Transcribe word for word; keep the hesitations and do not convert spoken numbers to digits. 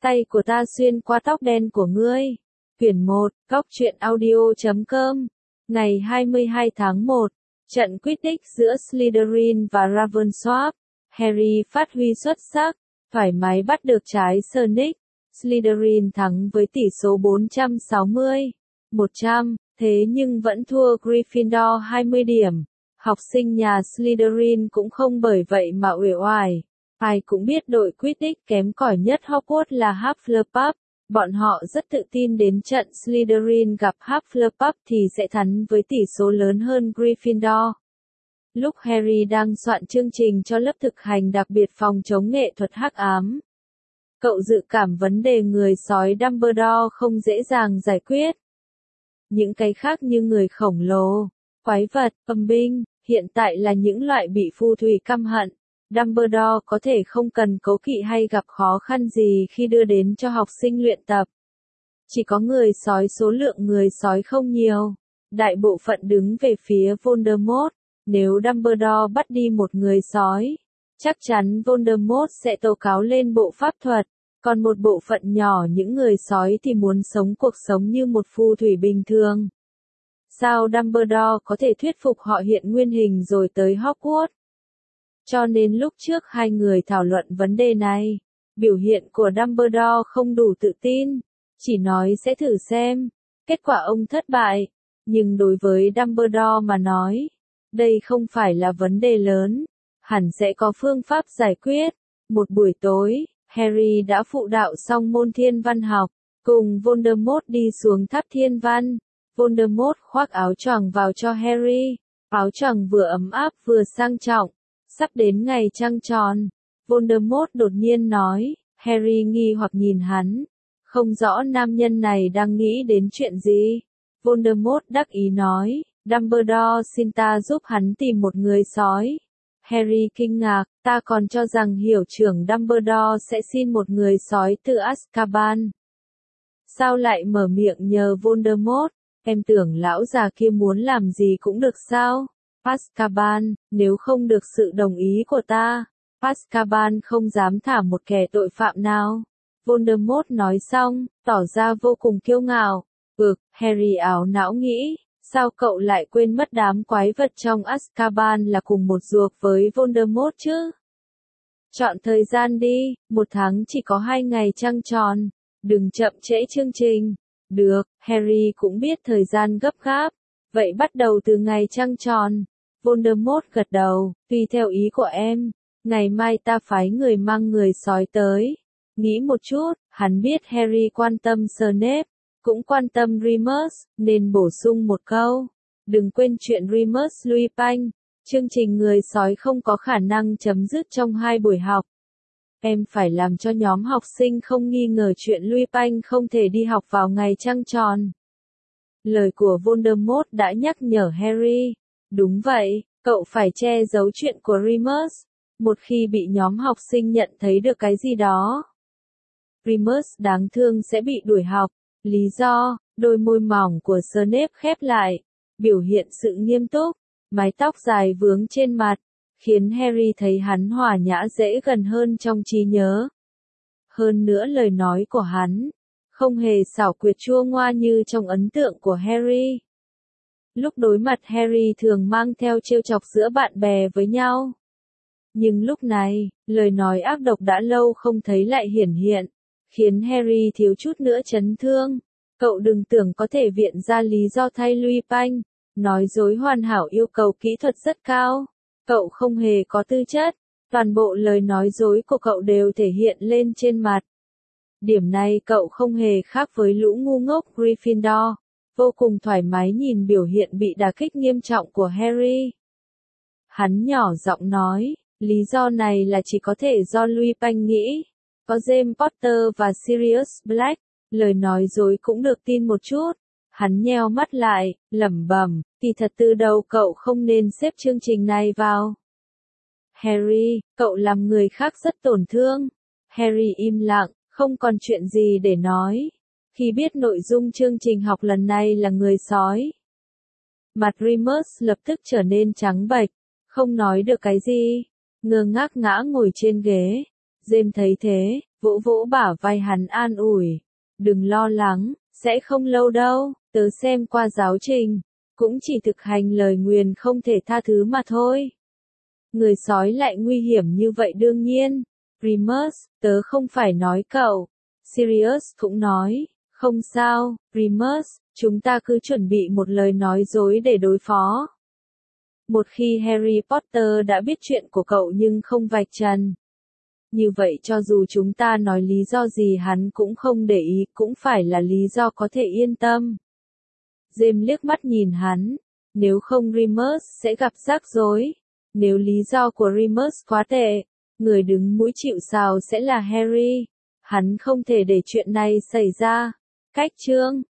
Tay của ta xuyên qua tóc đen của ngươi. Quyển một, góc truyện audio chấm com. Ngày hai mươi hai tháng một, trận quyết định giữa Slytherin và Ravenclaw. Harry phát huy xuất sắc, thoải mái bắt được trái Snape. Slytherin thắng với tỷ số bốn trăm sáu mươi, một trăm, thế nhưng vẫn thua Gryffindor hai mươi điểm. Học sinh nhà Slytherin cũng không bởi vậy mà uể oải. Ai cũng biết đội Quidditch kém cỏi nhất Hogwarts là Hufflepuff. Bọn họ rất tự tin đến trận Slytherin gặp Hufflepuff thì sẽ thắng với tỷ số lớn hơn Gryffindor. Lúc Harry đang soạn chương trình cho lớp thực hành đặc biệt phòng chống nghệ thuật hắc ám, cậu dự cảm vấn đề người sói Dumbledore không dễ dàng giải quyết. Những cái khác như người khổng lồ, quái vật, âm binh, hiện tại là những loại bị phù thủy căm hận. Dumbledore có thể không cần cố kỵ hay gặp khó khăn gì khi đưa đến cho học sinh luyện tập. Chỉ có người sói, số lượng người sói không nhiều. Đại bộ phận đứng về phía Voldemort. Nếu Dumbledore bắt đi một người sói, chắc chắn Voldemort sẽ tố cáo lên bộ pháp thuật. Còn một bộ phận nhỏ những người sói thì muốn sống cuộc sống như một phù thủy bình thường. Sao Dumbledore có thể thuyết phục họ hiện nguyên hình rồi tới Hogwarts? Cho nên lúc trước hai người thảo luận vấn đề này, biểu hiện của Dumbledore không đủ tự tin, chỉ nói sẽ thử xem. Kết quả ông thất bại. Nhưng đối với Dumbledore mà nói, đây không phải là vấn đề lớn, hẳn sẽ có phương pháp giải quyết. Một buổi tối, Harry đã phụ đạo xong môn thiên văn học, cùng Voldemort đi xuống tháp thiên văn. Voldemort khoác áo choàng vào cho Harry, áo choàng vừa ấm áp vừa sang trọng. Sắp đến ngày trăng tròn, Voldemort đột nhiên nói. Harry nghi hoặc nhìn hắn, không rõ nam nhân này đang nghĩ đến chuyện gì. Voldemort đắc ý nói, Dumbledore xin ta giúp hắn tìm một người sói. Harry kinh ngạc, ta còn cho rằng hiệu trưởng Dumbledore sẽ xin một người sói từ Azkaban. Sao lại mở miệng nhờ Voldemort? Em tưởng lão già kia muốn làm gì cũng được sao? Azkaban, nếu không được sự đồng ý của ta, Azkaban không dám thả một kẻ tội phạm nào. Voldemort nói xong, tỏ ra vô cùng kiêu ngạo. Ực, Harry ảo não nghĩ, sao cậu lại quên mất đám quái vật trong Azkaban là cùng một ruột với Voldemort chứ? Chọn thời gian đi, một tháng chỉ có hai ngày trăng tròn, đừng chậm trễ chương trình. Được, Harry cũng biết thời gian gấp gáp, vậy bắt đầu từ ngày trăng tròn. Voldemort gật đầu, tùy theo ý của em, ngày mai ta phái người mang người sói tới. Nghĩ một chút, hắn biết Harry quan tâm Snape, cũng quan tâm Remus, nên bổ sung một câu. Đừng quên chuyện Remus Lupin, chương trình người sói không có khả năng chấm dứt trong hai buổi học. Em phải làm cho nhóm học sinh không nghi ngờ chuyện Lupin không thể đi học vào ngày trăng tròn. Lời của Voldemort đã nhắc nhở Harry. Đúng vậy, cậu phải che giấu chuyện của Remus. Một khi bị nhóm học sinh nhận thấy được cái gì đó, Remus đáng thương sẽ bị đuổi học. Lý do, đôi môi mỏng của Snape khép lại, biểu hiện sự nghiêm túc, mái tóc dài vướng trên mặt, khiến Harry thấy hắn hòa nhã dễ gần hơn trong trí nhớ. Hơn nữa lời nói của hắn, không hề xảo quyệt chua ngoa như trong ấn tượng của Harry. Lúc đối mặt Harry thường mang theo trêu chọc giữa bạn bè với nhau. Nhưng lúc này, lời nói ác độc đã lâu không thấy lại hiển hiện, khiến Harry thiếu chút nữa chấn thương. Cậu đừng tưởng có thể viện ra lý do thay Lupin, nói dối hoàn hảo yêu cầu kỹ thuật rất cao. Cậu không hề có tư chất, toàn bộ lời nói dối của cậu đều thể hiện lên trên mặt. Điểm này cậu không hề khác với lũ ngu ngốc Gryffindor. Vô cùng thoải mái nhìn biểu hiện bị đả kích nghiêm trọng của Harry. Hắn nhỏ giọng nói, lý do này là chỉ có thể do Lupin nghĩ. Có James Potter và Sirius Black, lời nói dối cũng được tin một chút. Hắn nheo mắt lại, lẩm bẩm, kỳ thật từ đầu cậu không nên xếp chương trình này vào. Harry, cậu làm người khác rất tổn thương. Harry im lặng, không còn chuyện gì để nói. Khi biết nội dung chương trình học lần này là người sói, mặt Remus lập tức trở nên trắng bệch, không nói được cái gì, ngơ ngác ngã ngồi trên ghế. James thấy thế, vỗ vỗ bả vai hắn an ủi. Đừng lo lắng, sẽ không lâu đâu, tớ xem qua giáo trình, cũng chỉ thực hành lời nguyền không thể tha thứ mà thôi. Người sói lại nguy hiểm như vậy đương nhiên. Remus, tớ không phải nói cậu. Sirius cũng nói, không sao, Remus, chúng ta cứ chuẩn bị một lời nói dối để đối phó. Một khi Harry Potter đã biết chuyện của cậu nhưng không vạch trần. Như vậy cho dù chúng ta nói lý do gì hắn cũng không để ý, cũng phải là lý do có thể yên tâm. James liếc mắt nhìn hắn, nếu không Remus sẽ gặp rắc rối. Nếu lý do của Remus quá tệ, người đứng mũi chịu sào sẽ là Harry. Hắn không thể để chuyện này xảy ra. Cách chương